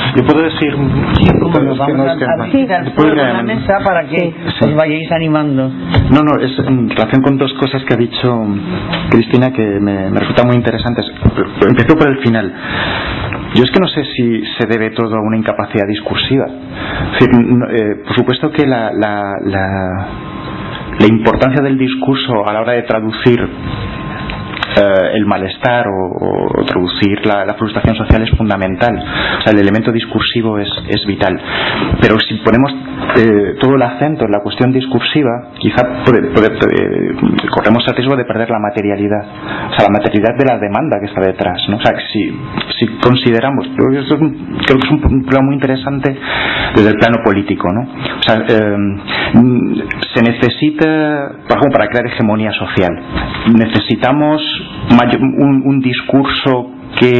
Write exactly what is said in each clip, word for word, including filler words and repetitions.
Yo puedo decir sí, como vamos que no a, es que, a visitar sí, toda la mesa para que sí. os vayáis animando. No, no, es en relación con dos cosas que ha dicho Cristina que me, me resultan muy interesantes. Empezó por el final. Yo es que no sé si se debe todo a una incapacidad discursiva. Es decir, no, eh, por supuesto que la, la, la, la importancia del discurso a la hora de traducir Uh, el malestar o, o traducir la, la frustración social es fundamental. O sea, el elemento discursivo es, es vital. Pero si ponemos eh, todo el acento en la cuestión discursiva, quizá puede, puede, puede, corremos el riesgo de perder la materialidad. O sea, la materialidad de la demanda que está detrás, ¿no? O sea, que si, si consideramos, creo que, es un, creo que es un, un problema muy interesante desde el plano político, ¿no? O sea, eh, se necesita, por ejemplo, para crear hegemonía social, necesitamos Un, un discurso que,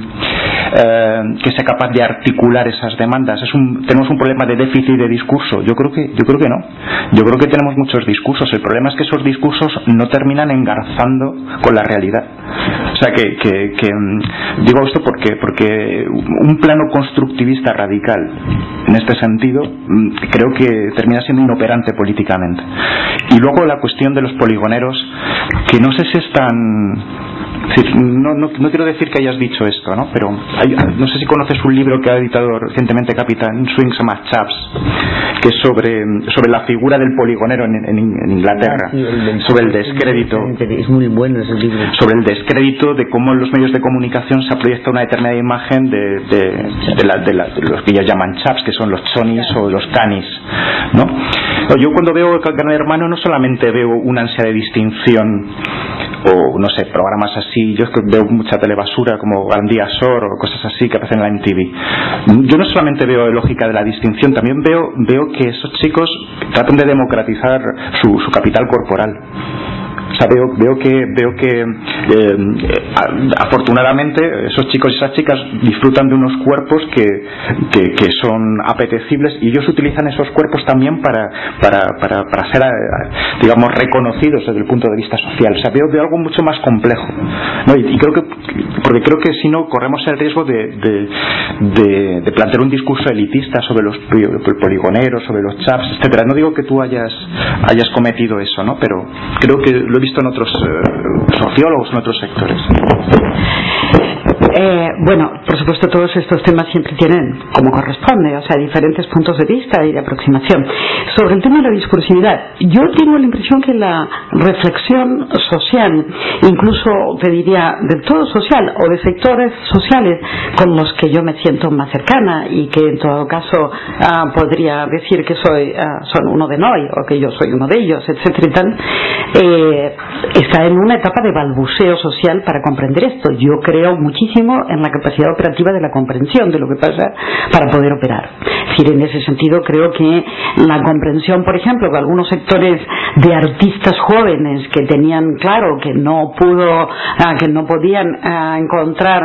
eh, que sea capaz de articular esas demandas. Es un, tenemos un problema de déficit de discurso. Yo creo que yo creo que no. Yo creo que tenemos muchos discursos. El problema es que esos discursos no terminan engarzando con la realidad. O sea que, que, que digo esto porque porque un plano constructivista radical en este sentido creo que termina siendo inoperante políticamente. Y luego la cuestión de los poligoneros, que no sé si es tan... No, no, no quiero decir que hayas dicho esto, ¿no? Pero hay, no sé si conoces un libro que ha editado recientemente Capitán Swing, se llama Chaps, que es sobre, sobre la figura del poligonero en, en, en Inglaterra, sí, el, sobre el descrédito. Es muy bueno ese libro. Sobre el descrédito de cómo en los medios de comunicación se proyecta una determinada imagen de, de, de, la, de, la, de los que ellos llaman chaps, que son los chonis o los canis, ¿no? Yo cuando veo el Gran Hermano no solamente veo una ansia de distinción o no sé, programas así. Yo es que veo mucha telebasura como Gandía Sor o cosas así que aparecen en la M T V. Yo no solamente veo lógica de la distinción, también veo veo que esos chicos tratan de democratizar su, su capital corporal. O sea, veo, veo que, veo que eh, afortunadamente esos chicos y esas chicas disfrutan de unos cuerpos que, que, que son apetecibles, y ellos utilizan esos cuerpos también para, para, para, para ser, digamos, reconocidos desde el punto de vista social. O sea, veo, veo algo mucho más complejo, ¿no? y, y creo que, porque creo que si no corremos el riesgo de, de, de, de plantear un discurso elitista sobre los poligoneros, sobre los chaps, etcétera. No digo que tú hayas, hayas cometido eso, ¿no? Pero creo que lo he visto en otros eh, sociólogos, en otros sectores. Eh, bueno, por supuesto todos estos temas siempre tienen, como corresponde, o sea, diferentes puntos de vista y de aproximación. Sobre el tema de la discursividad, yo tengo la impresión que la reflexión social, incluso te diría del todo social o de sectores sociales con los que yo me siento más cercana y que en todo caso uh, podría decir que soy uh, son uno de noi o que yo soy uno de ellos, etcétera y tal, eh, está en una etapa de balbuceo social para comprender esto. Yo creo muchísimo en la capacidad operativa de la comprensión de lo que pasa para poder operar. Es decir, en ese sentido creo que la comprensión, por ejemplo, que algunos sectores de artistas jóvenes que tenían claro que no pudo, uh, que no podían uh, encontrar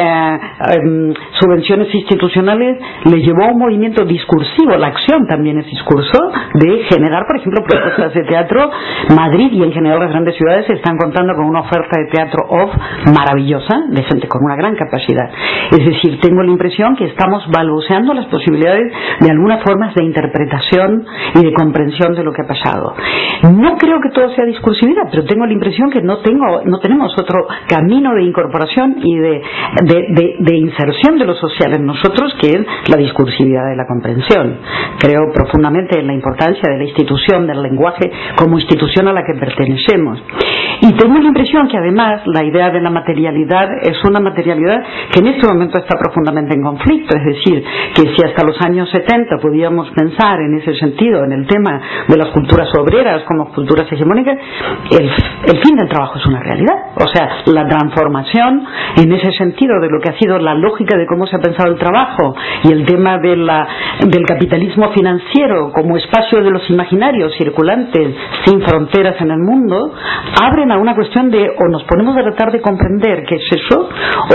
uh, um, subvenciones institucionales, les llevó a un movimiento discursivo. La acción también es discurso, de generar, por ejemplo, propuestas de teatro. Madrid y en general las grandes ciudades están contando con una oferta de teatro off maravillosa, de gente con una gran capacidad. Es decir, tengo la impresión que estamos balbuceando las posibilidades de algunas formas de interpretación y de comprensión de lo que ha pasado. No creo que todo sea discursividad, pero tengo la impresión que no tengo, no tenemos otro camino de incorporación y de, de, de, de inserción de lo social en nosotros, que es la discursividad de la comprensión. Creo profundamente en la importancia de la institución, del lenguaje como institución a la que pertenecemos. Y tengo la impresión que además la idea de la materialidad es una materialidad que en este momento está profundamente en conflicto. Es decir, que si hasta los años setenta podíamos pensar en ese sentido, en el tema de las culturas obreras como culturas hegemónicas, el, el fin del trabajo es una realidad. O sea, la transformación en ese sentido de lo que ha sido la lógica de cómo se ha pensado el trabajo y el tema de la, del capitalismo financiero como espacio de los imaginarios circulantes sin fronteras en el mundo, abren a una cuestión de o nos ponemos a tratar de comprender qué es eso, o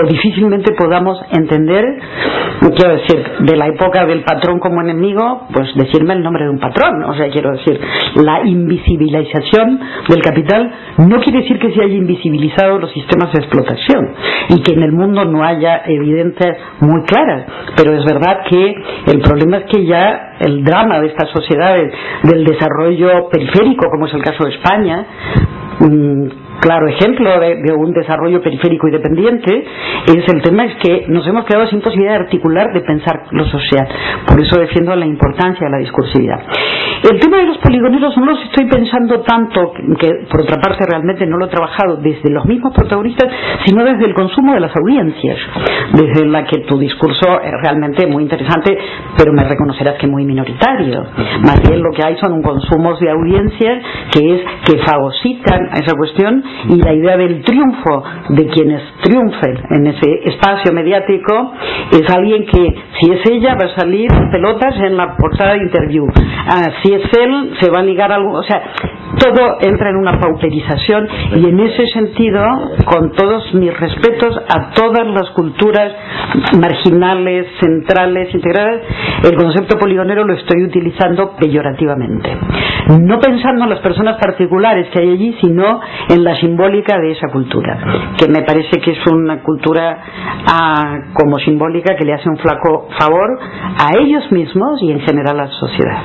pero difícilmente podamos entender, quiero decir, de la época del patrón como enemigo, pues decirme el nombre de un patrón. O sea, quiero decir, la invisibilización del capital no quiere decir que se haya invisibilizado los sistemas de explotación y que en el mundo no haya evidencias muy claras, pero es verdad que el problema es que ya el drama de estas sociedades del desarrollo periférico, como es el caso de España, mmm, claro ejemplo de, de un desarrollo periférico y dependiente, es el tema es que nos hemos quedado sin posibilidad de articular, de pensar lo social. Por eso defiendo la importancia de la discursividad. El tema de los poligoneros no los estoy pensando tanto, que por otra parte realmente no lo he trabajado desde los mismos protagonistas, sino desde el consumo de las audiencias, desde la que tu discurso es realmente muy interesante, pero me reconocerás que muy minoritario. Más bien lo que hay son un consumo de audiencias que es que fagocitan a esa cuestión, y la idea del triunfo de quienes triunfen en ese espacio mediático es alguien que, si es ella, va a salir en pelotas en la portada de Interview, ah, si es él, se va a ligar algo, o sea, todo entra en una pauperización, y en ese sentido, con todos mis respetos a todas las culturas marginales, centrales, integradas, el concepto poligonero lo estoy utilizando peyorativamente, no pensando en las personas particulares que hay allí, sino en la simbólica de esa cultura, que me parece que es una cultura ah, como simbólica que le hace un flaco favor a ellos mismos y en general a la sociedad.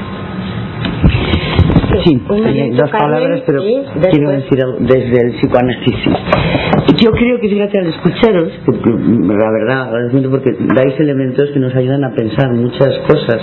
Sí, dos palabras, pero quiero decir algo desde el psicoanálisis. Yo creo que, fíjate, al escucharos, porque la verdad, porque dais elementos que nos ayudan a pensar muchas cosas.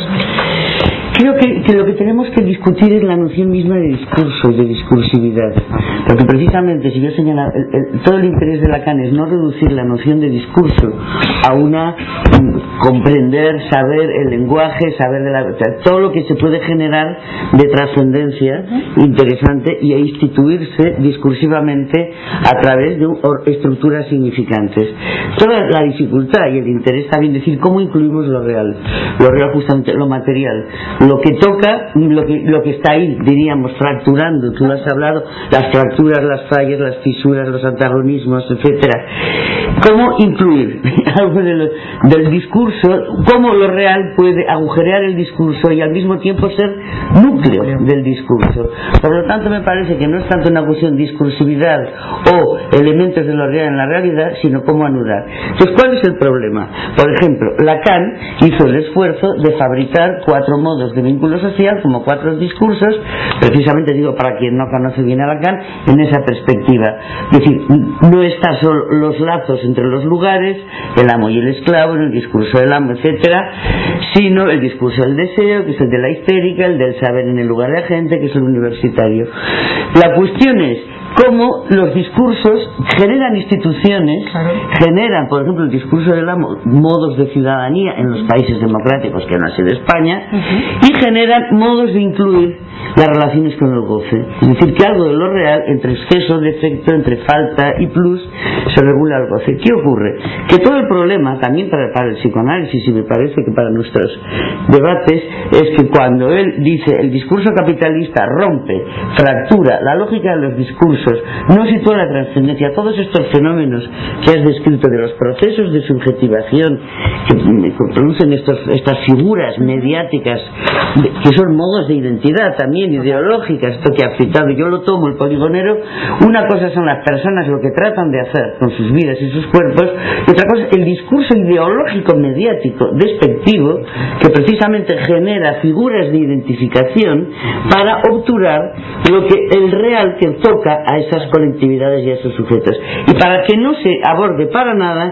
Creo que, que lo que tenemos que discutir es la noción misma de discurso y de discursividad, porque precisamente, si yo señalo, el, el, todo el interés de Lacan es no reducir la noción de discurso a una um, comprender, saber el lenguaje, saber de la, o sea, todo lo que se puede generar de trascendencia interesante y a instituirse discursivamente a través de un, or, estructuras significantes. Toda la dificultad y el interés también decir cómo incluimos lo real, lo real justamente, lo material, lo que toca, lo que, lo que está ahí, diríamos, fracturando. Tú lo has hablado, las fracturas, las fallas, las fisuras, los antagonismos, etcétera. ¿Cómo incluir algo de lo, del discurso? ¿Cómo lo real puede agujerear el discurso y al mismo tiempo ser núcleo del discurso? Por lo tanto, me parece que no es tanto una cuestión de discursividad o elementos de lo real en la realidad, sino cómo anudar. Entonces, ¿cuál es el problema? Por ejemplo, Lacan hizo el esfuerzo de fabricar cuatro modos de vínculo social, como cuatro discursos, precisamente digo para quien no conoce bien a Lacan, en esa perspectiva. Es decir, no están solo los lazos entre los lugares, el amo y el esclavo, en el discurso del amo, etcétera, sino el discurso del deseo, que es el de la histérica, el del saber en el lugar de la gente, que es el universitario. La cuestión es cómo los discursos generan instituciones, claro. generan, por ejemplo, el discurso del amo, modos de ciudadanía en los países democráticos, que no ha sido España, uh-huh. y generan modos de incluir las relaciones con el goce. Es decir, que algo de lo real, entre exceso, defecto, entre falta y plus, se regula el goce. ¿Qué ocurre? Que todo el problema, también para, para el psicoanálisis, y me parece que para nuestros debates, es que cuando él dice el discurso capitalista rompe, fractura la lógica de los discursos, no sitúa la trascendencia, todos estos fenómenos que has descrito de los procesos de subjetivación que, que producen estos, estas figuras mediáticas, que son modos de identidad también ideológicas, esto que ha citado, yo lo tomo, el poligonero, una cosa son las personas lo que tratan de hacer con sus vidas y sus cuerpos, y otra cosa es el discurso ideológico mediático despectivo que precisamente genera figuras de identificación para obturar lo que el real que toca a esas colectividades y a esos sujetos, y para que no se aborde para nada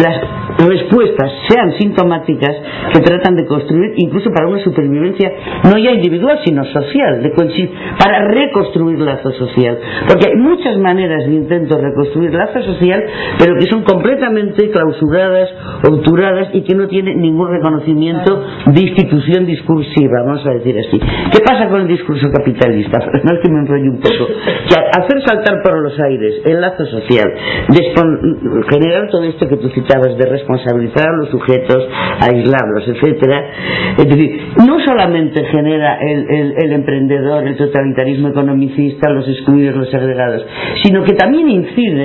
las respuestas sean sintomáticas que tratan de construir incluso para una supervivencia no ya individual sino social, de para reconstruir lazo social, porque hay muchas maneras de intento reconstruir lazo social, pero que son completamente clausuradas, obturadas y que no tienen ningún reconocimiento de institución discursiva, vamos a decir así. ¿Qué pasa con el discurso capitalista? No es que me enrollo un poco, que hacer saltar por los aires el lazo social, generar todo esto que tú citabas de responsabilizar a los sujetos, aislarlos, etcétera, es decir, no solamente genera el, el, el emprendedor, el totalitarismo economicista, los excluidos, los segregados, sino que también incide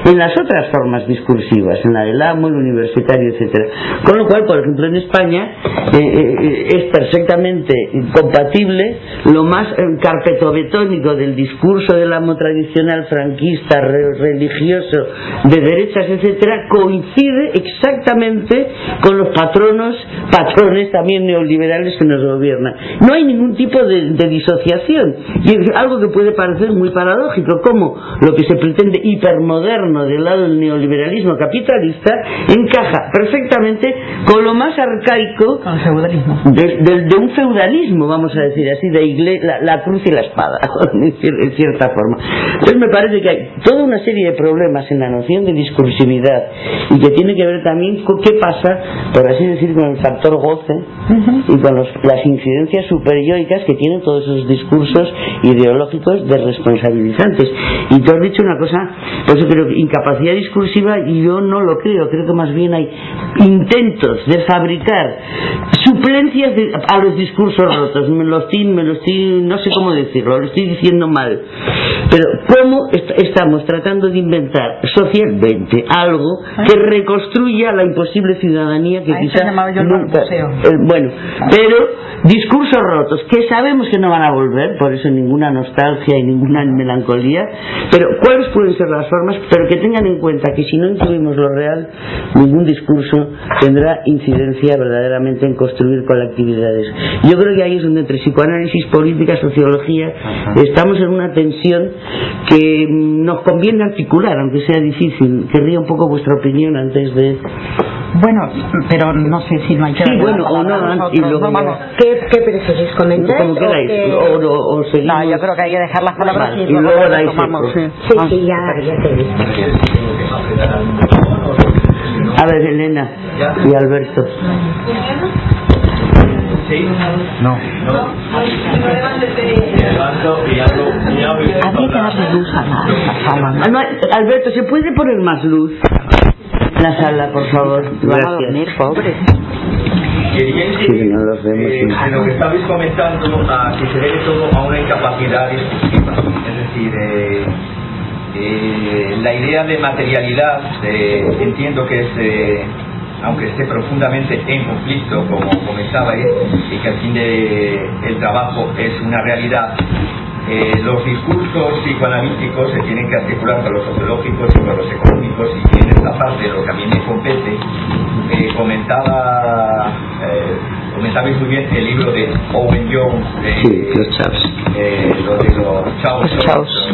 en las otras formas discursivas, en la del amo, el universitario, etcétera. Con lo cual, por ejemplo, en España eh, eh, es perfectamente compatible lo más eh, carpetobetónico del discurso del amo tradicional franquista, re religioso, de derechas, etcétera, coincide exactamente con los patronos, patrones también neoliberales que nos gobiernan. No hay ningún tipo de, de disociación, y es algo que puede parecer muy paradójico, como lo que se pretende hipermoderno del lado del neoliberalismo capitalista encaja perfectamente con lo más arcaico con el feudalismo. De, de, de un feudalismo, vamos a decir así, de igle, la, la cruz y la espada, en cierta forma. Entonces me parece que hay toda una serie de problemas en la noción de discursividad, y que tiene que ver también con qué pasa, por así decir, con el factor goce uh-huh. y con los, las incidencias superyoicas que tienen todos esos discursos ideológicos desresponsabilizantes. Y tú has dicho una cosa, por eso creo que incapacidad discursiva, y yo no lo creo, creo que más bien hay intentos de fabricar suplencias de, a los discursos rotos. Me lo estoy, me lo estoy, no sé cómo decirlo, lo estoy diciendo mal, pero cómo est estamos tratando de inventar socialmente algo que reconstruya la imposible ciudadanía que quizás nunca, eh, bueno, pero discursos rotos que sabemos que no van a volver, por eso ninguna nostalgia y ninguna melancolía, pero cuáles pueden ser las formas, pero que tengan en cuenta que si no incluimos lo real, ningún discurso tendrá incidencia verdaderamente en construir colectividades. Yo creo que ahí es donde entre psicoanálisis, política, sociología, estamos en una tensión que nos conviene articular, aunque sea difícil. Querría un poco vuestra opinión antes de... Bueno, pero no sé si no hay que... Sí, bueno, o no, y luego... Vamos, ¿qué, ¿Qué preferís comentar? Como queráis, que... o, o, o seguimos... No, yo creo que hay que dejar las palabras vale, y, y luego dais tomamos, sí. Sí, sí, ya, ya te he visto. A ver, Elena y Alberto. Sí, no, no. Habría que darle luz a la, la sala, ¿no? Ah, no, Alberto, ¿se puede poner más luz en la sala, por favor? Van a dormir, pobres. Sí, no los vemos. Eh, en lo que estabais comentando, a que se debe todo a una incapacidad discursiva. Es decir, eh, eh, la idea de materialidad, eh, entiendo que es... Eh, aunque esté profundamente en conflicto, como comentabais, y que al fin de el trabajo es una realidad, eh, los discursos psicoanalíticos se tienen que articular con los sociológicos y con los económicos, y en esta parte, lo que a mí me compete, eh, comentaba eh, comentabais muy bien el libro de Owen Jones, de, sí, los chavos, eh, lo de los chavos, los chavos.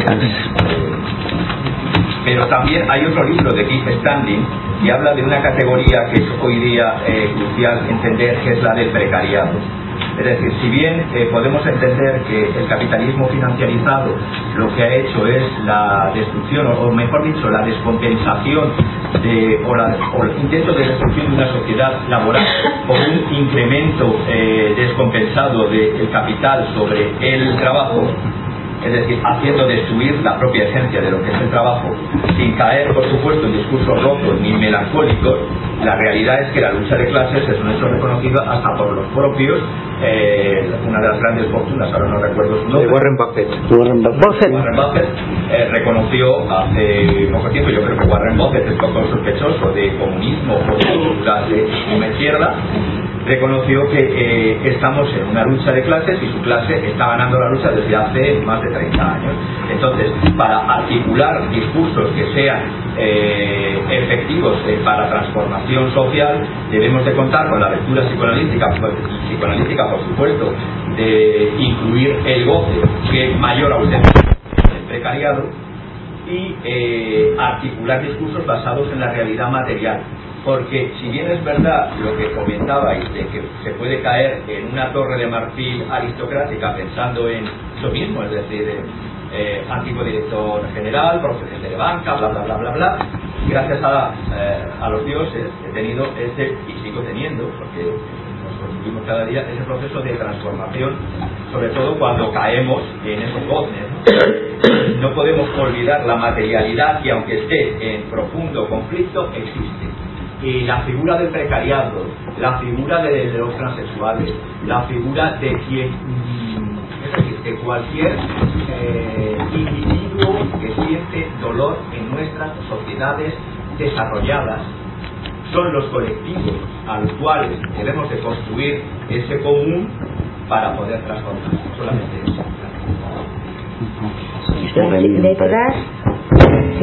Pero también hay otro libro de Keith Standing que habla de una categoría que es hoy día eh, crucial entender, que es la del precariado. Es decir, si bien eh, podemos entender que el capitalismo financiarizado lo que ha hecho es la destrucción, o mejor dicho, la descompensación de, o, la, o el intento de destrucción de una sociedad laboral por un incremento eh, descompensado del capital sobre el trabajo, es decir, haciendo destruir la propia esencia de lo que es el trabajo, sin caer, por supuesto, en discursos rotos ni melancólicos. La realidad es que la lucha de clases es un hecho reconocido hasta por los propios, eh, una de las grandes fortunas, ahora no recuerdo su nombre, Warren Buffett. Warren Buffett, Warren Buffett eh, reconoció hace poco tiempo, yo creo que Warren Buffett es poco sospechoso de comunismo o de clase extrema izquierda, reconoció que eh, estamos en una lucha de clases y su clase está ganando la lucha desde hace más de treinta años. Entonces, para articular discursos que sean eh, efectivos eh, para transformación social, debemos de contar con la lectura psicoanalítica, pues, psicoanalítica por supuesto, de incluir el goce, que es mayor ausencia del precariado, y eh, articular discursos basados en la realidad material. Porque si bien es verdad lo que comentabais de que se puede caer en una torre de marfil aristocrática pensando en lo mismo, es decir, eh, antiguo director general, procedente de banca, bla bla bla bla bla, gracias a, eh, a los dioses he tenido ese, y sigo teniendo, porque nos construimos cada día, ese proceso de transformación, sobre todo cuando caemos en esos goces. No podemos olvidar la materialidad que, aunque esté en profundo conflicto, existe. Y la figura del precariado, la figura de los transexuales, la figura de quien, es decir, de cualquier eh, individuo que siente dolor en nuestra sociedad. sociedades desarrolladas son los colectivos a los cuales debemos de construir ese común para poder transformar. Solamente eso. Detrás, sí.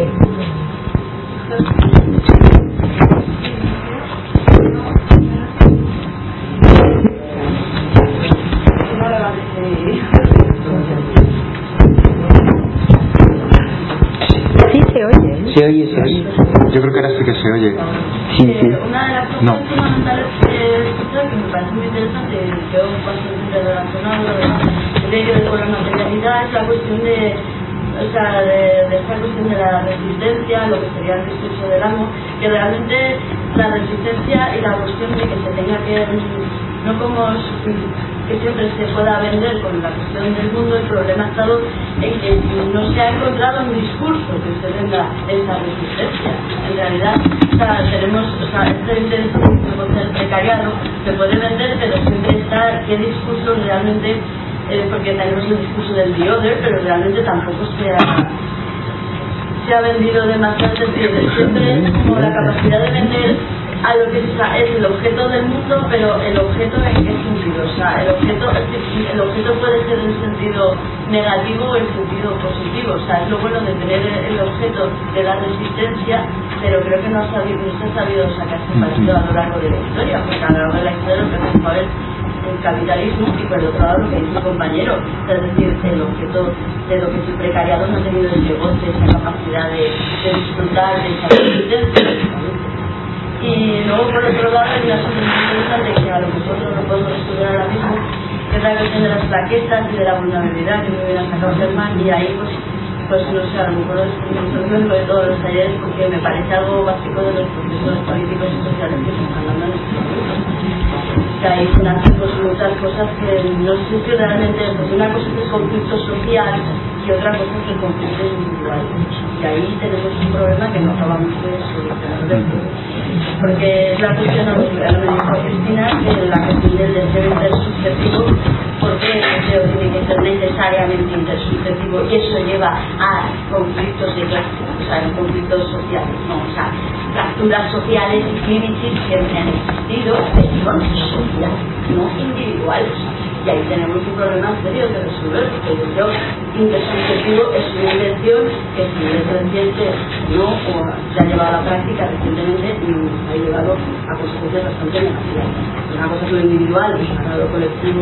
Sí, se oye. Se oye, se oye. Yo creo que ahora sí que se oye. Sí, sí. Una de las cosas No. fundamentales que escuchar, que me parece muy interesante, yo bastante relacionado el ello con la materialidad, es la cuestión de, o sea, de, de esta cuestión de la resistencia, lo que sería el discurso del amo, que realmente la resistencia y la cuestión de que se tenga que, no como que siempre se pueda vender con la cuestión del mundo, el problema ha estado en que no se ha encontrado un discurso que se venda esa resistencia. En realidad, o sea, tenemos, o sea, este interés del precariado se puede vender, pero siempre está qué discurso realmente, eh, porque tenemos el discurso del the other, pero realmente tampoco se ha, se ha vendido demasiado. Es decir, siempre es como la capacidad de vender a lo que es el objeto del mundo, pero el objeto en qué sentido, o sea, el objeto, el objeto puede ser en sentido negativo o en sentido positivo, o sea, es lo bueno de tener el objeto de la resistencia, pero creo que no, ha sabido, no se ha sabido sacarse partido a lo largo de la historia, porque a lo largo de la historia lo que hemos visto es el capitalismo y por otro lado lo que dice el compañero, es decir, el objeto de lo que es el precariado no ha tenido ese goce, esa capacidad de, de disfrutar de esa resistencia. Y luego por otro lado hay una cosa muy interesante que a lo mejor no lo podemos estudiar ahora mismo, que es la cuestión de las plaquetas y de la vulnerabilidad que me hubiera sacado Germán, y ahí pues pues no sé, a lo mejor es un de todos los talleres, porque me parece algo básico de los procesos políticos y sociales que se están dando en estos momentos, que ahí se nacen pues muchas cosas que no sé si realmente, porque una cosa es el conflicto social y otra cosa es el conflicto individual, y ahí tenemos un problema que no acabamos de solucionar, porque es la cuestión, lo que me dijo Cristina, que la cuestión del deseo intersubjetivo, porque el deseo tiene que ser necesariamente intersubjetivo y eso lleva a conflictos de clase, o sea, conflictos sociales, no, o sea, fracturas sociales y crisis siempre han existido, pero son sociales, no individuales. Y ahí tenemos un problema serio que resolver, porque el deseo intersubjetivo es una invención que si es reciente no, o se ha llevado a la práctica recientemente y ha llevado a consecuencias bastante negativas. Una cosa es lo individual, y lo colectivo,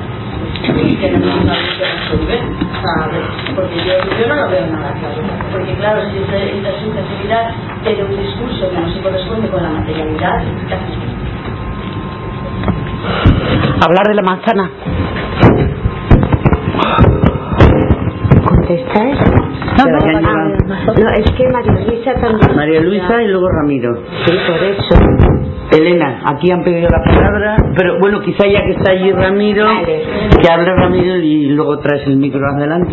pues tenemos algo que resolver, o sea, porque yo, yo no lo veo nada claro, porque claro, si es de intersubjetividad tiene un discurso que no se corresponde con la materialidad, casi. Hablar de la manzana. ¿Contesta eso? No, no, ah, no, es que María Luisa también. María Luisa y luego Ramiro. Sí, por eso. Elena, aquí han pedido la palabra, pero bueno, quizá ya que está allí Ramiro, vale. que hable Ramiro y luego traes el micro adelante.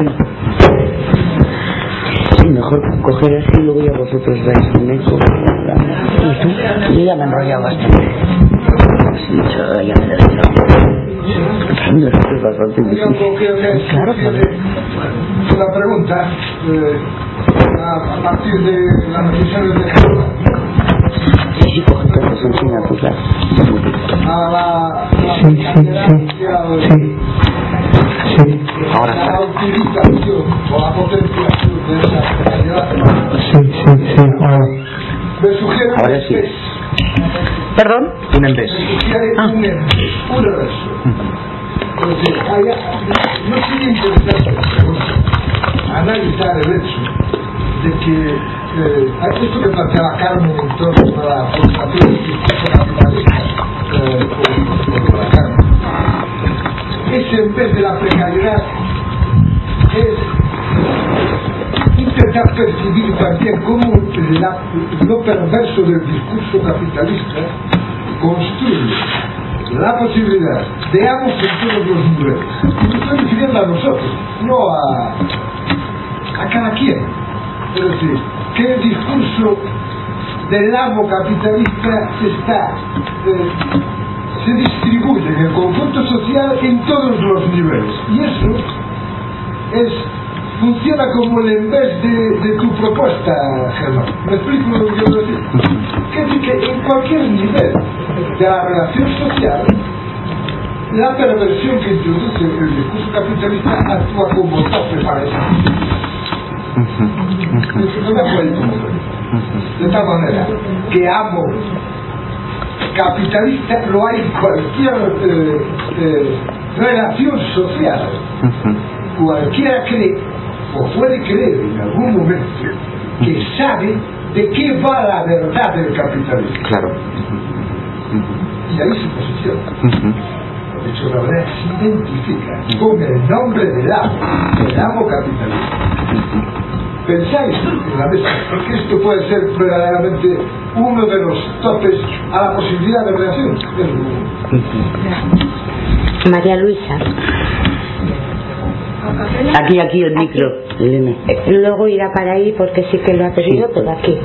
Sí, mejor coger así y luego ya vosotros dais un eco. ¿Y tú? Yo ya me he enrollado bastante. Sí, yo ya me he enrollado. Esto es bastante difícil. Claro, claro. Una pregunta, eh, a, a partir de las noticias de Jehová. Sí, sí, coge todas son asignaturas. A la, la sí, sí, sí, sí, sí. Ahora a la utilización o la potenciación de esa realidad. Sí, sí, sí, ahora. Me sugiere un Ahora sí. test. ¿Perdón? un embés. Me sugiere Ah. un embés, un rezo. Entonces, hay, no sería interesante analizar el hecho de que eh, hay esto que planteaba Carmen en torno a la formación del discurso capitalista eh, por, por la Carmen. Ese en vez de la precariedad es intentar percibir también cómo la, lo perverso del discurso capitalista construye la posibilidad de amos en todos los niveles. Y me estoy refiriendo a nosotros, no a, a cada quien. Es decir, que el discurso del amo capitalista se está eh, se distribuye en el conjunto social en todos los niveles. Y eso es funciona como el en vez de, de tu propuesta, Germán. ¿Me explico lo que quiero decir? Que es decir, que en cualquier nivel de la relación social, la perversión que introduce el discurso capitalista actúa como tope para eso. No me acuerdo. De tal manera que amo capitalista lo hay en cualquier eh, eh, relación social. Cualquiera cree o puede creer en algún momento que sabe de qué va la verdad del capitalismo. Claro. Y ahí se posiciona. De hecho, la verdad se identifica con el nombre del amo, el amo capitalista. Pensáis en la mesa, porque esto puede ser verdaderamente uno de los topes a la posibilidad de relación. María Luisa. Aquí, aquí el micro, Elena. Luego irá para ahí porque sí que lo ha pedido, sí. Pero aquí.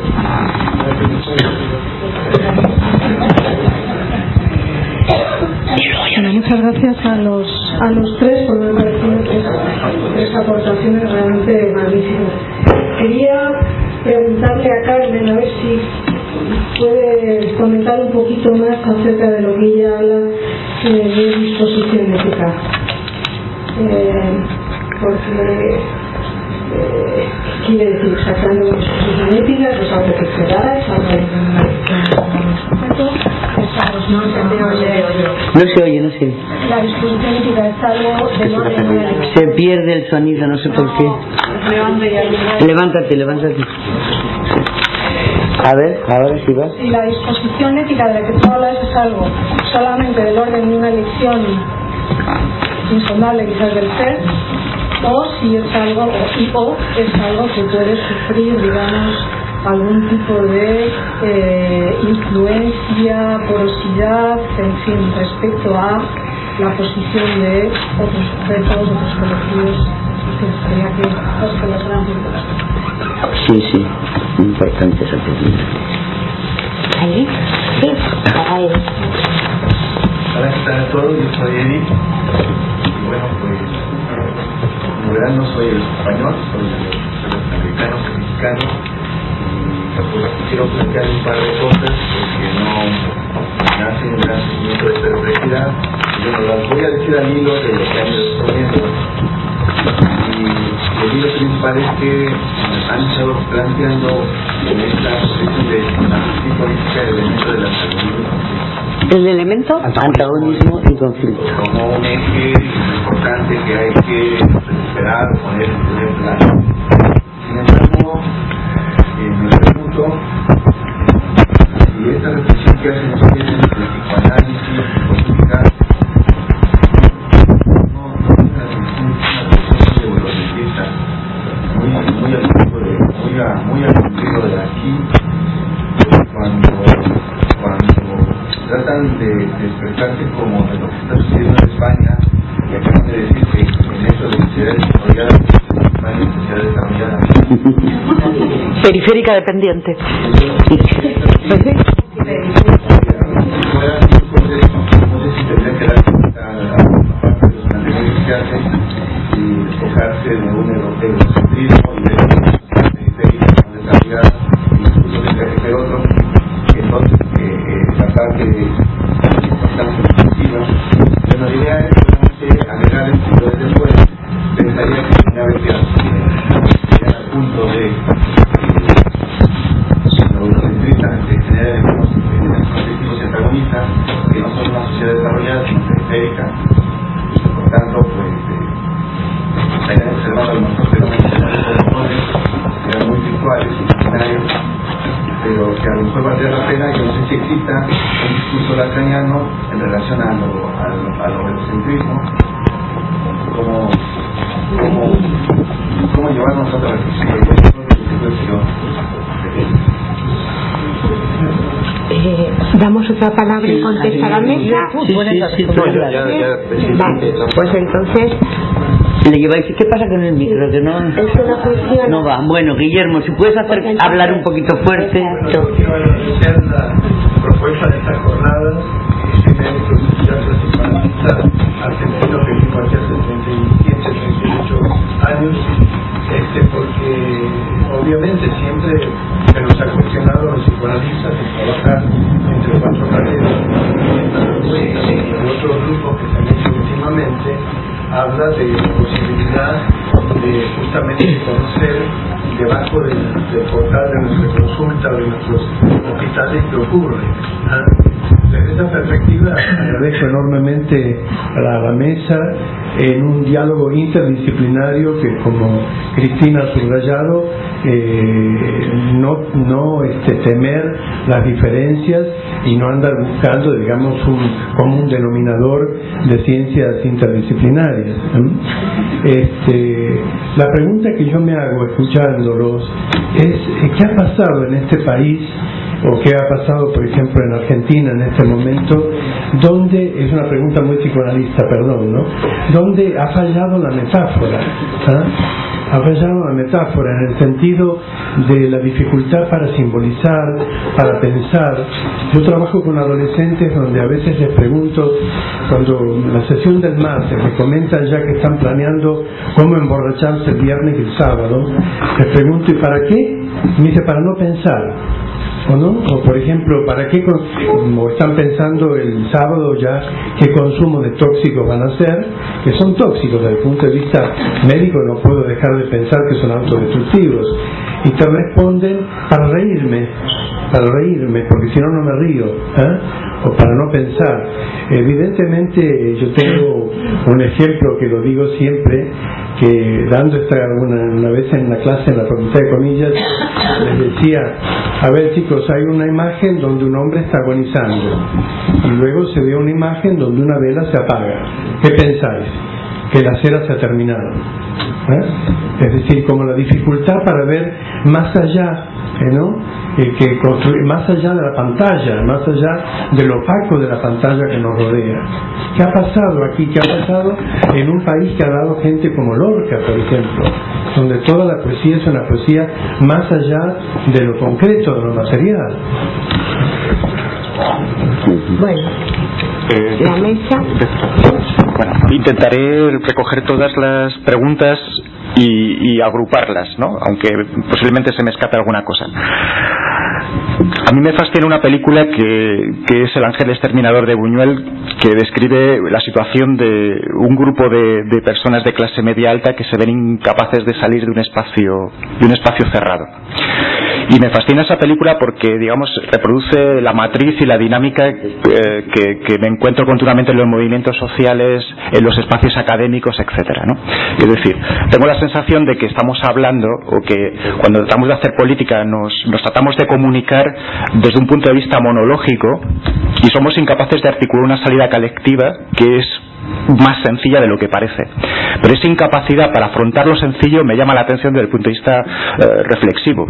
Bueno, muchas gracias a los a los tres, porque me parecen tres, tres aportaciones realmente magníficas. Quería preguntarle a Carmen a ver si puede comentar un poquito más acerca de lo que ella habla eh, de disposición ética. Eh, porque eh, quiere decir sacando disposición ética, pues algo que se da, es algo que no No se oye, no se oye. La disposición ética es algo de orden. Se pierde el sonido, no sé por qué. Levántate, levántate. A ver, ahora sí va. Si la disposición ética de la que tú hablas es algo solamente del orden de una elección insondable quizás del ser, o si es algo, o, y, o es algo que puede sufrir, digamos, algún tipo de eh, influencia, porosidad, en fin, respecto a la posición de otros sujetos, otros colectivos. Sería que os las gran figuras. Sí, sí, importante esa pregunta. ¿Ahí? Sí, ahí. Hola, ¿qué tal a todos? Yo soy Eddie. Y bueno, pues, como verán, no soy el español, soy el americano, soy mexicano. Y pues quiero plantear un par de cosas porque no me hacen un gran sentimiento de perplejidad. Y bueno, las voy a decir al hilo de lo que han ido exponiendo. Y el hilo principal es que han estado planteando en esta posición de análisis política el elemento de la salud. El elemento antagonismo y conflicto. Como un eje importante que hay que recuperar o poner en primer plano. Sin embargo, eh, me pregunto si esta reflexión que hacen ustedes de psicoanálisis política no, no es una reflexión evolutiista muy, muy al punto de, muy, a, muy al sentido de aquí, cuando, cuando tratan de, de expresarse como de lo que está sucediendo en España, y acaban de decir que en eso de sociedad desarrollada, España es sociedad desarrollada. Periférica dependiente. Pues sí. No sé si tendría que dar cuenta a la parte de los planteamientos que hacen y despojarse de un eurocentrismo y de las periféricas no desarrolladas, incluso de que hacer otro. Entonces, eh, tratar de importancia exclusiva. Bueno, la idea es solamente agregar el punto de después. Pensaría que una vez que llegan al punto de eurocentristas, de generar conflictivos y antagonistas, que no son una sociedad desarrollada, sino periférica, y por tanto, pues, eh, se hayan observado a lo mejor fenómenos que eran muy virtuales, imaginarios, pero que a lo mejor valdría la pena, yo no sé si exista un discurso lacaniano en relación a lo, a lo, a lo eurocentrismo, cómo, cómo, cómo llevarnos a otra reflexión. Eh, damos otra palabra y contesta a la mesa. Sí, sí, sí, vale, pues entonces le lleváis. ¿Qué pasa con el micro? Que no, es una cuestión. No va. Bueno, Guillermo, si puedes hacer hablar un poquito fuerte. Quiero anunciar la propuesta de esta jornada que se me ha introducido hace argentino que vivo aquí hace treinta y siete, treinta y ocho años, obviamente siempre se nos ha cuestionado a los psicoanalistas de trabajar entre cuatro paredes. En otros grupos que se han hecho últimamente habla de la posibilidad de justamente conocer debajo del, del portal de nuestra consulta o de nuestros hospitales qué ocurre. ¿Ah? Desde esa perspectiva agradezco enormemente a la, a la mesa en un diálogo interdisciplinario que, como Cristina ha subrayado, eh, no, no este, temer las diferencias y no andar buscando, digamos, un común denominador de ciencias interdisciplinarias. Este, la pregunta que yo me hago escuchándolos es ¿qué ha pasado en este país? O qué ha pasado, por ejemplo, en Argentina en este momento, donde, es una pregunta muy psicoanalista, perdón, ¿no? Donde ha fallado la metáfora, ¿ah? Ha fallado la metáfora en el sentido de la dificultad para simbolizar, para pensar. Yo trabajo con adolescentes donde a veces les pregunto, cuando en la sesión del martes me comentan ya que están planeando cómo emborracharse el viernes y el sábado, les pregunto, ¿y para qué? Me dice, para no pensar. ¿O no? O por ejemplo, ¿para qué como están pensando el sábado ya qué consumo de tóxicos van a hacer? Que son tóxicos desde el punto de vista médico, no puedo dejar de pensar que son autodestructivos. Y te responden, para reírme, para reírme, porque si no, no me río, ¿eh? O para no pensar. Evidentemente, yo tengo un ejemplo que lo digo siempre, que dando esta una, una vez en la clase en la Facultad de Comillas, les decía, a ver chicos, hay una imagen donde un hombre está agonizando y luego se ve una imagen donde una vela se apaga. ¿Qué pensáis? Que la cera se ha terminado. ¿Eh? Es decir, como la dificultad para ver más allá, ¿eh, no? Eh, que construir más allá de la pantalla, más allá del opaco de la pantalla que nos rodea. ¿Qué ha pasado aquí? ¿Qué ha pasado en un país que ha dado gente como Lorca, por ejemplo, donde toda la poesía es una poesía más allá de lo concreto, de lo material? Bueno, eh, la mesa. Bueno, intentaré recoger todas las preguntas y, y agruparlas, ¿no? Aunque posiblemente se me escape alguna cosa. A mí me fascina una película que, que es El ángel exterminador de Buñuel, que describe la situación de un grupo de, de personas de clase media alta que se ven incapaces de salir de un espacio, de un espacio cerrado. Y me fascina esa película porque, digamos, reproduce la matriz y la dinámica eh, que, que me encuentro continuamente en los movimientos sociales, en los espacios académicos, etcétera, ¿no? Es decir, tengo la sensación de que estamos hablando, o que cuando tratamos de hacer política nos, nos tratamos de comunicar desde un punto de vista monológico y somos incapaces de articular una salida colectiva que es más sencilla de lo que parece. Pero esa incapacidad para afrontar lo sencillo me llama la atención desde el punto de vista eh, reflexivo.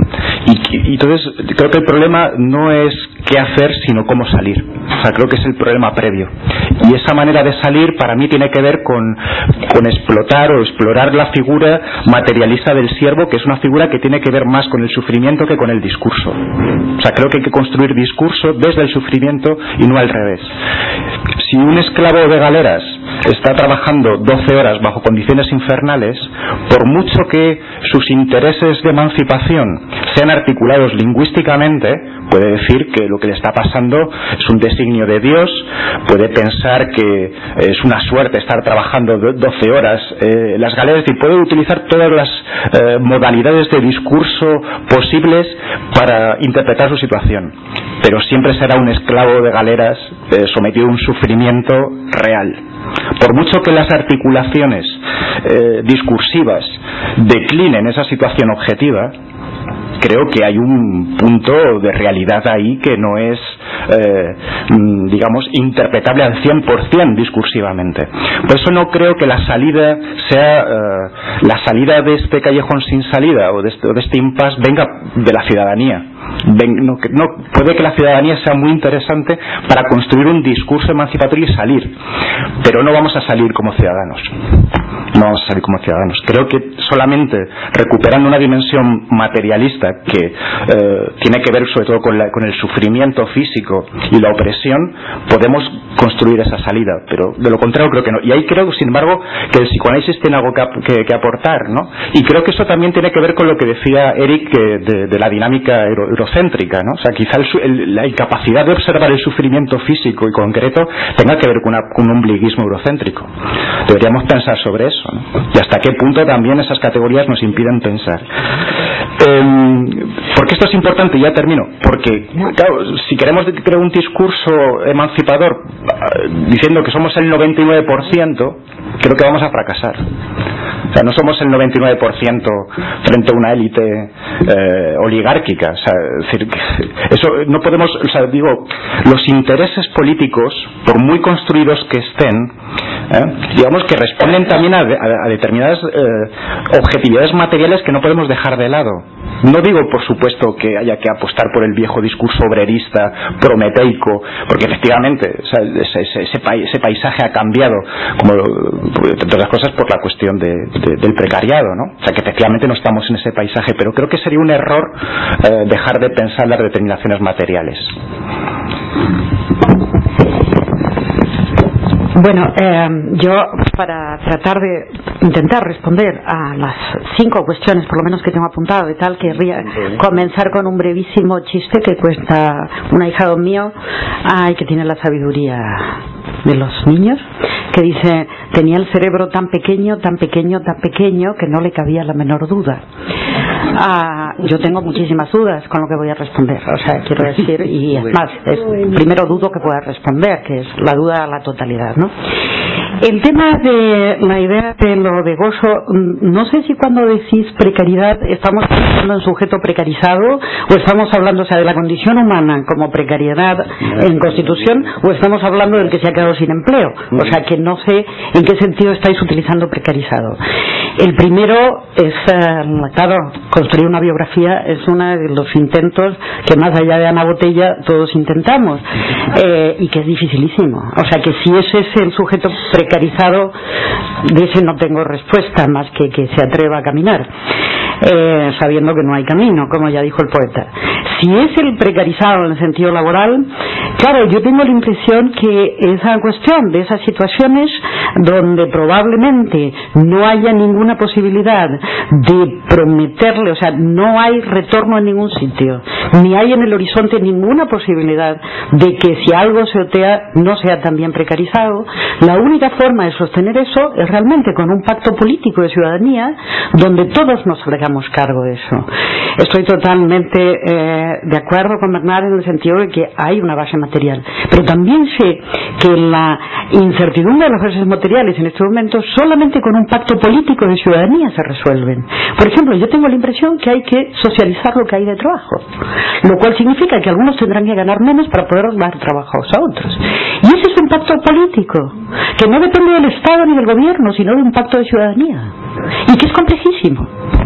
Y, y entonces creo que el problema no es qué hacer, sino cómo salir. O sea, creo que es el problema previo. Y esa manera de salir para mí tiene que ver con, con explotar o explorar la figura materialista del siervo, que es una figura que tiene que ver más con el sufrimiento que con el discurso. O sea, creo que hay que construir discurso desde el sufrimiento y no al revés. Si un esclavo de galeras está trabajando doce horas bajo condiciones infernales, por mucho que sus intereses de emancipación sean articulados lingüísticamente, puede decir que lo que le está pasando es un designio de Dios, puede pensar que es una suerte estar trabajando doce horas eh, en las galeras, y puede utilizar todas las eh, modalidades de discurso posibles para interpretar su situación, pero siempre será un esclavo de galeras eh, sometido a un sufrimiento real. Por mucho que las articulaciones eh, discursivas declinen esa situación objetiva, creo que hay un punto de realidad ahí que no es, eh, digamos, interpretable al cien por ciento discursivamente. Por eso no creo que la salida sea, eh, la salida de este callejón sin salida o de este, o de este impasse venga de la ciudadanía. Ven, no, no, puede que la ciudadanía sea muy interesante para construir un discurso emancipatorio y salir, pero no vamos a salir como ciudadanos. no vamos a salir como ciudadanos. Creo que solamente recuperando una dimensión materialista que eh, tiene que ver sobre todo con, la, con el sufrimiento físico y la opresión, podemos construir esa salida, pero de lo contrario creo que no. Y ahí creo, sin embargo, que el psicoanálisis tiene algo que, que, que aportar, ¿no? Y creo que eso también tiene que ver con lo que decía Eric eh, de, de la dinámica euro, eurocéntrica, ¿no? O sea, quizá el, el, la incapacidad de observar el sufrimiento físico y concreto tenga que ver con, una, con un ombliguismo eurocéntrico. Deberíamos pensar sobre eso, ¿no? Y hasta qué punto también esas categorías nos impiden pensar. Eh, ¿Por qué esto es importante? Ya termino. Porque, claro, si queremos crear un discurso emancipador diciendo que somos el noventa y nueve por ciento, creo que vamos a fracasar. O sea, no somos el noventa y nueve por ciento frente a una élite eh, oligárquica. O sea, es decir, eso no podemos, o sea, digo, los intereses políticos, por muy construidos que estén, eh, digamos que responden también a, a, a determinadas eh, objetividades materiales que no podemos dejar de lado. No digo, por supuesto, que haya que apostar por el viejo discurso obrerista, prometeico, porque efectivamente, o sea, ese, ese, ese, pa ese paisaje ha cambiado, como entre otras cosas por la cuestión de, de, del precariado, ¿no? O sea, que efectivamente no estamos en ese paisaje, pero creo que sería un error eh, dejar de pensar las determinaciones materiales. Bueno, eh, yo para tratar de intentar responder a las cinco cuestiones, por lo menos que tengo apuntado y tal, querría comenzar con un brevísimo chiste que cuenta un ahijado mío, ay, que tiene la sabiduría de los niños, que dice: tenía el cerebro tan pequeño, tan pequeño, tan pequeño que no le cabía la menor duda. Ah, yo tengo muchísimas dudas con lo que voy a responder, o sea, quiero decir, y es más, es, primero dudo que pueda responder, que es la duda a la totalidad, ¿no? El tema de la idea de lo de gozo, no sé si cuando decís precariedad estamos hablando en sujeto precarizado o estamos hablando, o sea, de la condición humana como precariedad en Constitución, o estamos hablando del que se ha quedado sin empleo, o sea, que no sé en qué sentido estáis utilizando precarizado. El primero es, claro, construir una biografía es uno de los intentos que, más allá de Ana Botella, todos intentamos, eh, y que es dificilísimo. O sea, que si ese es el sujeto precarizado, de ese no tengo respuesta más que que se atreva a caminar, eh, sabiendo que no hay camino, como ya dijo el poeta. Si es el precarizado en el sentido laboral, claro, yo tengo la impresión que esa cuestión de esas situaciones donde probablemente no haya ninguna posibilidad de prometerle, o sea, no hay retorno en ningún sitio, ni hay en el horizonte ninguna posibilidad de que si algo se otea no sea también precarizado, la única forma de sostener eso es realmente con un pacto político de ciudadanía donde todos nos hagamos cargo de eso. Estoy totalmente eh, de acuerdo con Bernard en el sentido de que hay una base material, pero también sé que la incertidumbre de las bases materiales en este momento solamente con un pacto político de ciudadanía se resuelven. Por ejemplo, yo tengo la impresión que hay que socializar lo que hay de trabajo, lo cual significa que algunos tendrán que ganar menos para poder dar trabajos a otros, y ese es un pacto político que no depende del Estado ni del gobierno, sino de un pacto de ciudadanía, y que es complejísimo,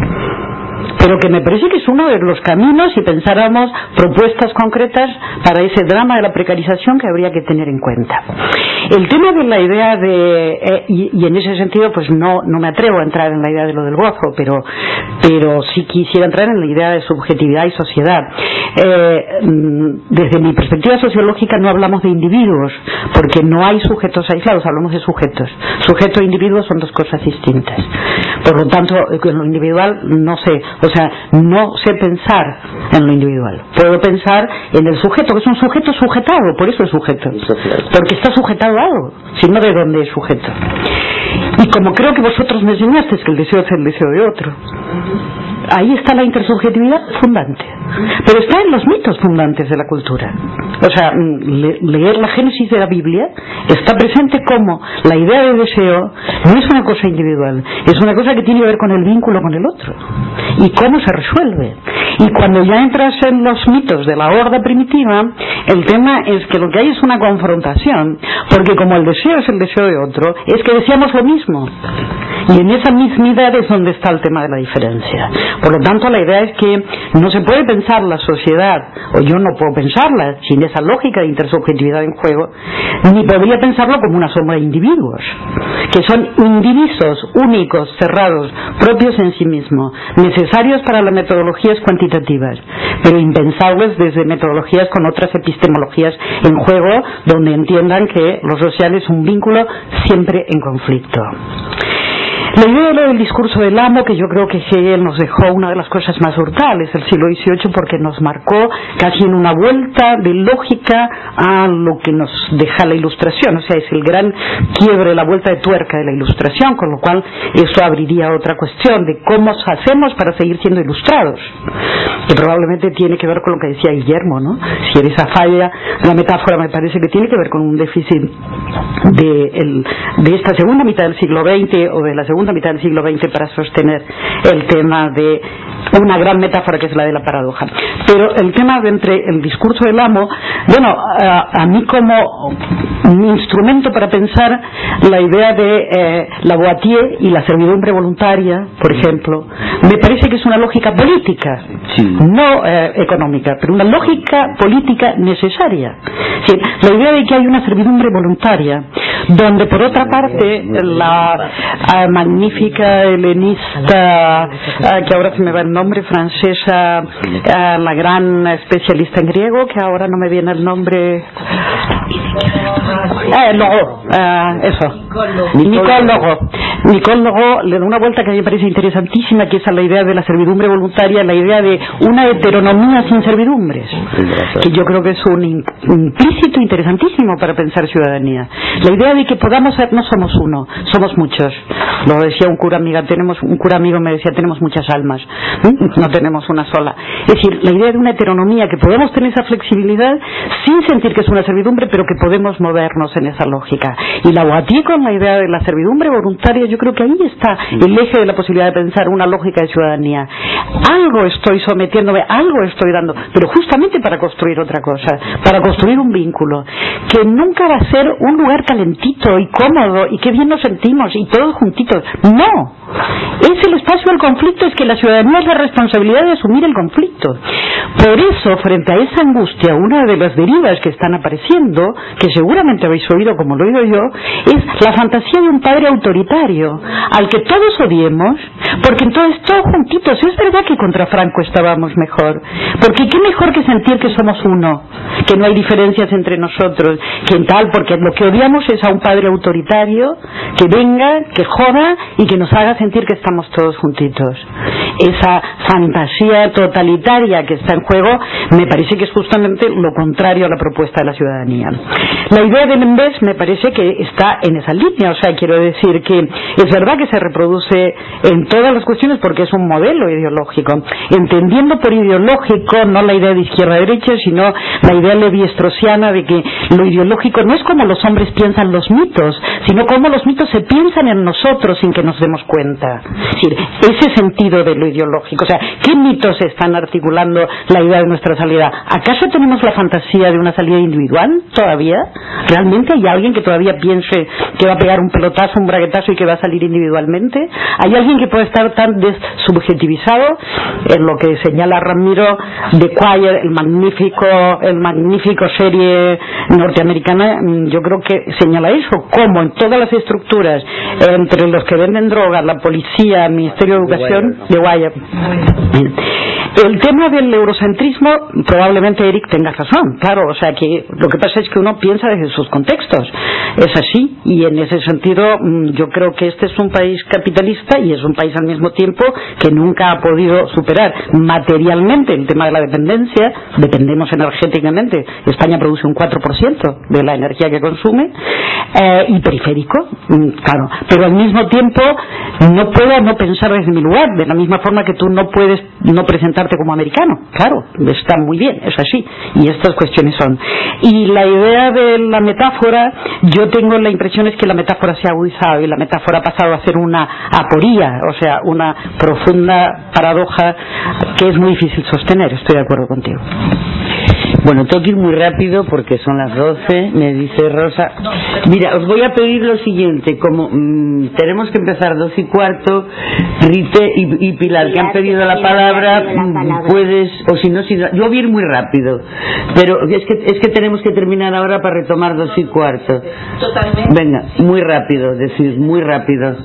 pero que me parece que es uno de los caminos si pensáramos propuestas concretas para ese drama de la precarización que habría que tener en cuenta. El tema de la idea de eh, y, y en ese sentido pues no, no me atrevo a entrar en la idea de lo del gozo, pero, pero sí quisiera entrar en la idea de subjetividad y sociedad. Eh, desde mi perspectiva sociológica no hablamos de individuos, porque no hay sujetos aislados, hablamos de sujetos. Sujeto e individuo son dos cosas distintas. Por lo tanto, en lo individual no sé, o sea, no sé pensar en lo individual. Puedo pensar en el sujeto, que es un sujeto sujetado, por eso es sujeto, porque está sujetado a algo, sino de dónde es sujeto. Y como creo que vosotros me enseñasteis que el deseo es el deseo de otro, ahí está la intersubjetividad fundante, pero está en los mitos fundantes de la cultura. O sea, le, leer la Génesis de la Biblia está presente como la idea de deseo no es una cosa individual, es una cosa que tiene que ver con el vínculo con el otro y cómo se resuelve. Y cuando ya entras en los mitos de la horda primitiva, el tema es que lo que hay es una confrontación, porque como el deseo es el deseo de otro, es que deseamos lo mismo, y en esa mismidad es donde está el tema de la diferencia. Por lo tanto, la idea es que no se puede pensar la sociedad, o yo no puedo pensarla sin esa lógica de intersubjetividad en juego, ni podría pensarlo como una sombra de individuos, que son indivisos, únicos, cerrados, propios en sí mismos, necesarios para las metodologías cuantitativas, pero impensables desde metodologías con otras epistemologías en juego, donde entiendan que lo social es un vínculo siempre en conflicto. La idea del discurso del amo, que yo creo que Hegel nos dejó una de las cosas más brutales del siglo dieciocho, porque nos marcó casi en una vuelta de lógica a lo que nos deja la Ilustración, o sea, es el gran quiebre, la vuelta de tuerca de la Ilustración, con lo cual eso abriría otra cuestión de cómo hacemos para seguir siendo ilustrados, que probablemente tiene que ver con lo que decía Guillermo, ¿no? Si en esa falla, la metáfora me parece que tiene que ver con un déficit de, el, de esta segunda mitad del siglo veinte o de la segunda mitad del siglo veinte para sostener el tema de una gran metáfora que es la de la paradoja. Pero el tema de entre el discurso del amo, bueno, a, a mí como un instrumento para pensar la idea de eh, Lavoisier y la servidumbre voluntaria, por ejemplo, me parece que es una lógica política, sí. no eh, económica, pero una lógica política necesaria. Sí, la idea de que hay una servidumbre voluntaria, donde por otra parte la uh, magnífica helenista, uh, que ahora se me va el nombre, francesa, uh, la gran especialista en griego, que ahora no me viene el nombre, eh, Leroux, uh, eso, Nicole Leroux. Nicole Leroux le da una vuelta que a mí me parece interesantísima, que es a la idea de la servidumbre voluntaria, la idea de una heteronomía sin servidumbres, que yo creo que es un implícito interesantísimo para pensar ciudadanía. La idea de que podamos ser, no somos uno, somos muchos. Lo decía un cura amiga, tenemos un cura amigo me decía, tenemos muchas almas, no tenemos una sola. Es decir, la idea de una heteronomía, que podemos tener esa flexibilidad sin sentir que es una servidumbre, pero que podemos movernos en esa lógica. Y la Lavoisier con la idea de la servidumbre voluntaria, yo creo que ahí está el eje de la posibilidad de pensar una lógica de ciudadanía. Algo estoy sometiéndome, algo estoy dando, pero justamente para construir otra cosa, para construir un vínculo, que nunca va a ser un lugar calentito y cómodo y qué bien nos sentimos y todos juntitos. No, es el espacio del conflicto, es que la ciudadanía es la responsabilidad de asumir el conflicto. Por eso, frente a esa angustia, una de las derivas que están apareciendo, que seguramente habéis oído como lo he oído yo, es la fantasía de un padre autoritario al que todos odiemos, porque entonces todos juntitos. Es verdad que contra Franco estábamos mejor, porque qué mejor que sentir que somos uno, que no hay diferencias entre nosotros, que en tal, porque lo que odiamos es a un padre autoritario que venga, que joda y que nos haga sentir que estamos todos juntitos. Esa fantasía totalitaria que está en juego me parece que es justamente lo contrario a la propuesta de la ciudadanía. La idea del Embés me parece que está en esa línea, o sea, quiero decir que es verdad que se reproduce en todas las cuestiones porque es un modelo ideológico, entendiendo por ideológico no la idea de izquierda-derecha, sino la idea levi-straussiana de que lo ideológico no es como los hombres piensan los mitos, sino como los mitos se piensan en nosotros sin que nos demos cuenta. Es decir, ese sentido de lo ideológico, o sea, ¿qué mitos están articulando la idea de nuestra salida? ¿Acaso tenemos la fantasía de una salida individual todavía? ¿Realmente hay alguien que todavía piense que va a pegar un pelotazo, un braguetazo y que va a salir individualmente? ¿Hay alguien que puede estar tan desubjetivizado en lo que señala Ramiro de Quire, el magnífico, el magnífico serie norteamericana? Yo creo que señala eso, como en todas las estructuras, entre los que venden drogas, la policía, el Ministerio de Educación, de Wire. El tema del eurocentrismo, probablemente Eric tenga razón, claro, o sea que lo que pasa es que uno piensa desde sus contextos, es así, y en ese sentido yo creo que este es un país capitalista y es un país al mismo tiempo que nunca ha podido superar materialmente el tema de la dependencia. Dependemos energéticamente, España produce un cuatro por ciento de la energía que consume, eh, y periférico, claro, pero al mismo tiempo no puedo no pensar desde mi lugar, de la misma forma que tú no puedes no presentar como americano, claro, está muy bien, es así, y estas cuestiones son. Y la idea de la metáfora, yo tengo la impresión es que la metáfora se ha agudizado y la metáfora ha pasado a ser una aporía, o sea, una profunda paradoja que es muy difícil sostener. Estoy de acuerdo contigo. Bueno, tengo que ir muy rápido porque son las doce, me dice Rosa. Mira, os voy a pedir lo siguiente, como mmm, tenemos que empezar doce y cuarto, Rite y, y Pilar, que han pedido la palabra, mmm, puedes, o si no, si no, yo voy a ir muy rápido, pero es que, es que tenemos que terminar ahora para retomar doce y cuarto. Totalmente. Venga, muy rápido, decir, muy rápido.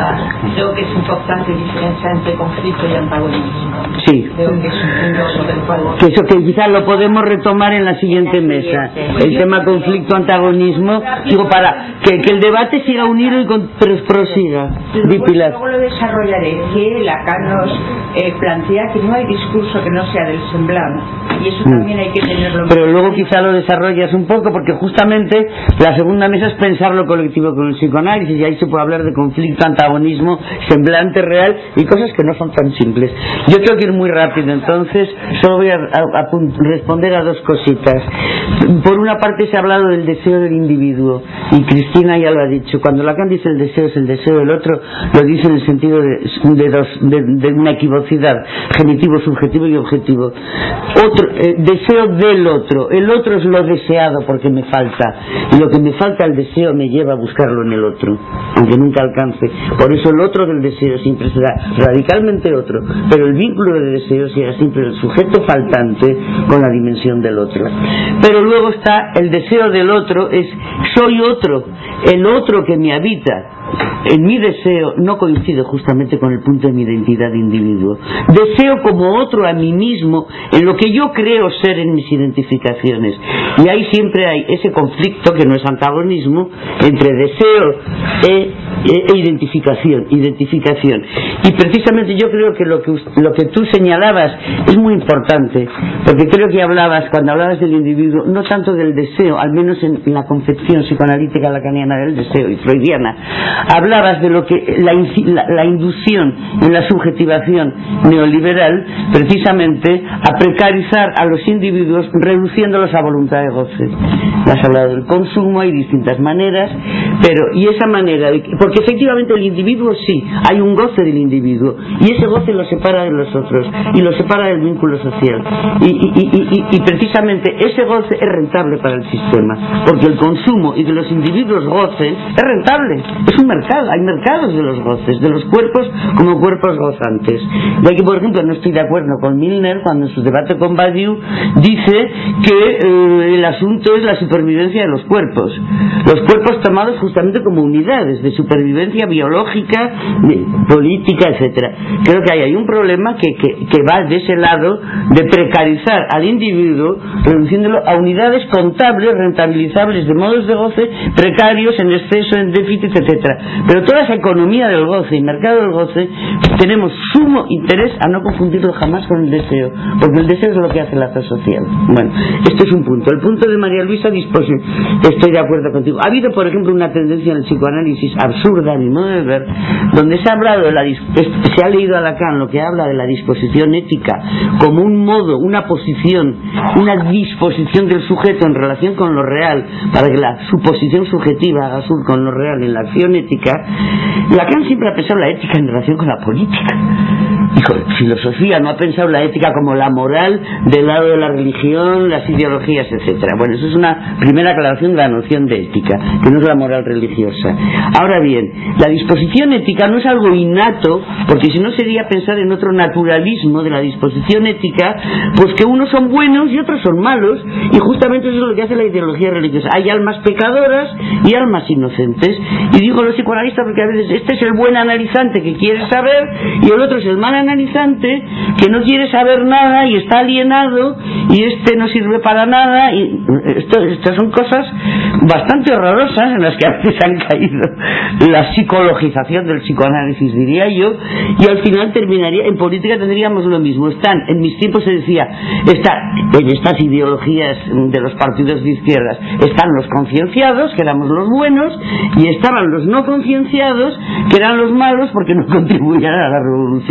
Creo que es importante diferenciar entre conflicto y antagonismo. Sí. Creo que es un punto sobre el cual... Que eso que quizás lo podemos retomar en la siguiente mesa, el tema conflicto-antagonismo, digo, para que, que el debate siga unido y con, prosiga. Luego, luego lo desarrollaré, que Lacan nos eh, plantea que no hay discurso que no sea del semblante, y eso también hay que tenerlo. Pero luego quizá lo desarrollas un poco, porque justamente la segunda mesa es pensar lo colectivo con el psicoanálisis, y ahí se puede hablar de conflicto, antagonismo, semblante real y cosas que no son tan simples. Yo tengo que ir muy rápido, entonces solo voy a, a, a responder a dos cositas. Por una parte se ha hablado del deseo del individuo, y Cristina ya lo ha dicho. Cuando Lacan dice el deseo es el deseo del otro, lo dice en el sentido de, de, dos, de, de una equivocidad, genitivo, subjetivo y objetivo. Otro, eh, deseo del otro, el otro es lo deseado porque me falta, y lo que me falta al deseo me lleva a buscarlo en el otro, aunque nunca alcance. Por eso el otro del deseo siempre será radicalmente otro, pero el vínculo de deseo será siempre el sujeto faltante con la dimensión del otro. Pero luego está el deseo del otro, es soy otro, el otro que me habita en mi deseo no coincide justamente con el punto de mi identidad de individuo. Deseo como otro a mí mismo en lo que yo creo ser en mis identificaciones, y ahí siempre hay ese conflicto que no es antagonismo entre deseo e, e, e identificación identificación y precisamente yo creo que lo que lo que tú señalabas es muy importante, porque creo que hablabas, cuando hablabas del individuo, no tanto del deseo, al menos en, en la concepción psicoanalítica lacaniana del deseo y freudiana, hablabas de lo que la, la, la inducción en la subjetivación neoliberal, precisamente a precarizar a los individuos reduciéndolos a voluntad de goce. Has hablado del consumo, hay distintas maneras, pero y esa manera de, porque efectivamente el individuo sí, hay un goce del individuo, y ese goce lo separa de los otros y lo separa del vínculo social, y, y, y, y, y precisamente ese goce es rentable para el sistema, porque el consumo y que los individuos gocen es rentable, es un mercado, hay mercados de los goces, de los cuerpos como cuerpos gozantes. De aquí, por ejemplo, no estoy de acuerdo con Milner cuando en su debate con Badiou dice que eh, el asunto es la supervivencia de los cuerpos, los cuerpos tomados justamente como unidades de supervivencia biológica, de, política, etcétera. Creo que hay, hay un problema que, que, que va de ese lado de precarizar al individuo, reduciéndolo a unidades contables, rentabilizables de modos de goce precarios, en exceso, en déficit, etcétera. Pero toda esa economía del goce y mercado del goce, tenemos sumo interés a no confundirlo jamás con el deseo, porque el deseo es lo que hace el lazo social. Bueno, este es un punto. El punto de María Luisa, disposición, estoy de acuerdo contigo. Ha habido, por ejemplo, una tendencia en el psicoanálisis absurda, a mi modo de ver, donde se ha hablado de la, se ha leído a Lacan lo que habla de la disposición ética como un modo, una posición, una disposición del sujeto en relación con lo real, para que la suposición subjetiva haga sur con lo real en la acción ética. Lacan siempre ha pensado la ética en relación con la política. Hijo, filosofía no ha pensado la ética como la moral del lado de la religión, las ideologías, etcétera. Bueno, eso es una primera aclaración de la noción de ética, que no es la moral religiosa. Ahora bien, la disposición ética no es algo innato, porque si no sería pensar en otro naturalismo de la disposición ética, pues que unos son buenos y otros son malos, y justamente eso es lo que hace la ideología religiosa. Hay almas pecadoras y almas inocentes, y digo los psicoanalistas porque a veces este es el buen analizante que quiere saber y el otro es el mal analizante que no quiere saber nada y está alienado, y este no sirve para nada, y esto, estas son cosas bastante horrorosas en las que a veces han caído la psicologización del psicoanálisis, diría yo, y al final terminaría, en política tendríamos lo mismo. Están, en mis tiempos se decía, está, en estas ideologías de los partidos de izquierdas, están los concienciados, que éramos los buenos, y estaban los no concienciados, que eran los malos porque no contribuían a la revolución, y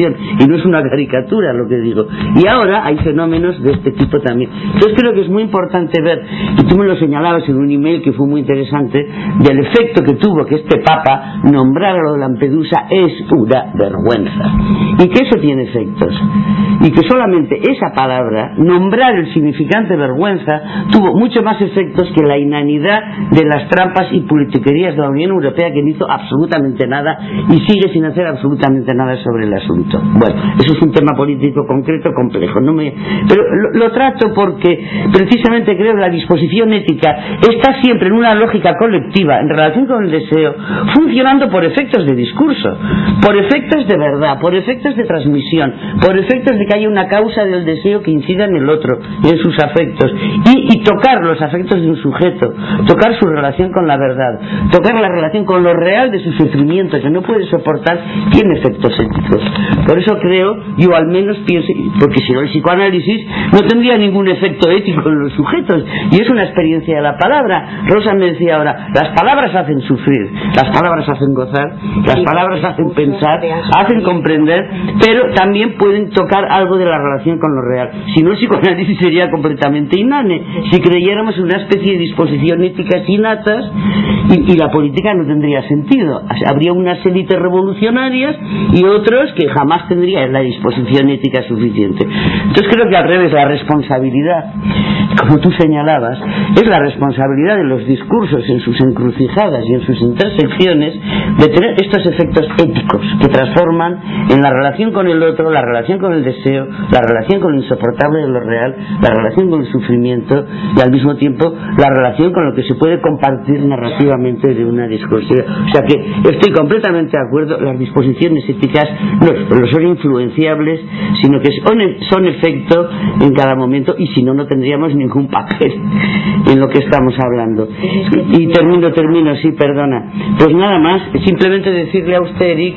y no es una caricatura lo que digo. Y ahora hay fenómenos de este tipo también. Entonces creo que es muy importante ver, y tú me lo señalabas en un email que fue muy interesante, del efecto que tuvo que este Papa nombrara lo de Lampedusa es una vergüenza, y que eso tiene efectos, y que solamente esa palabra, nombrar el significante vergüenza, tuvo mucho más efectos que la inanidad de las trampas y politiquerías de la Unión Europea, que no hizo absolutamente nada y sigue sin hacer absolutamente nada sobre el asunto. Bueno, eso es un tema político concreto, complejo, no me... pero lo, lo trato porque precisamente creo que la disposición ética está siempre en una lógica colectiva en relación con el deseo, funcionando por efectos de discurso, por efectos de verdad, por efectos de transmisión, por efectos de que haya una causa del deseo que incida en el otro y en sus afectos, y, y tocar los afectos de un sujeto, tocar su relación con la verdad, tocar la relación con lo real de su sufrimiento que no puede soportar, tiene efectos éticos. Por eso creo, yo al menos pienso, porque si no el psicoanálisis no tendría ningún efecto ético en los sujetos, y es una experiencia de la palabra. Rosa me decía ahora, las palabras hacen sufrir, las palabras hacen gozar, las palabras hacen pensar, hacen comprender, pero también pueden tocar algo de la relación con lo real. Si no, el psicoanálisis sería completamente inane, si creyéramos en una especie de disposición éticas innatas, y, y la política no tendría sentido. Habría unas élites revolucionarias y otros que jamás tendrían la disposición ética suficiente. Entonces creo que al revés, la responsabilidad, como tú señalabas, es la responsabilidad de los discursos en sus encrucijadas y en sus intersecciones de tener estos efectos éticos que transforman en la relación con el otro, la relación con el deseo, la relación con lo insoportable de lo real, la relación con el sufrimiento, y al mismo tiempo la relación con lo que se puede compartir narrativamente de una discursión. O sea que estoy completamente de acuerdo, las disposiciones éticas no, no son influenciables, sino que son, son efecto en cada momento, y si no, no tendríamos ningún papel en lo que estamos hablando. Y termino, termino, sí, perdona. Pues nada más, simplemente decirle a usted, Eric,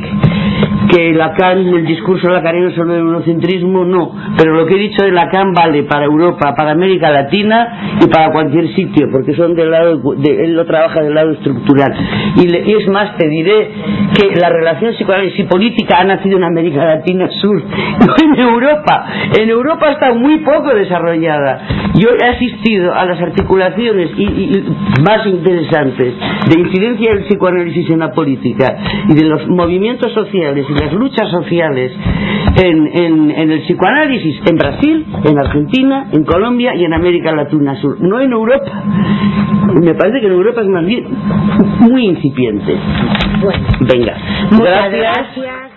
que Lacan, el discurso lacaniano sobre el eurocentrismo, no, pero lo que he dicho de Lacan vale para Europa, para América Latina y para cualquier sitio, porque son del lado de, él lo trabaja del lado estructural. Y, le, y es más, te diré que la relación psicoanálisis y política ha nacido en América Latina Sur, no en Europa. En Europa está muy poco desarrollada. Yo he asistido a las articulaciones y, y, más interesantes de incidencia del psicoanálisis en la política y de los movimientos sociales y las luchas sociales en, en, en el psicoanálisis en Brasil, en Argentina, en Colombia y en América Latina Sur, no en Europa. Me parece que en Europa es más bien muy incipiente. Bueno, venga, muchas gracias. gracias.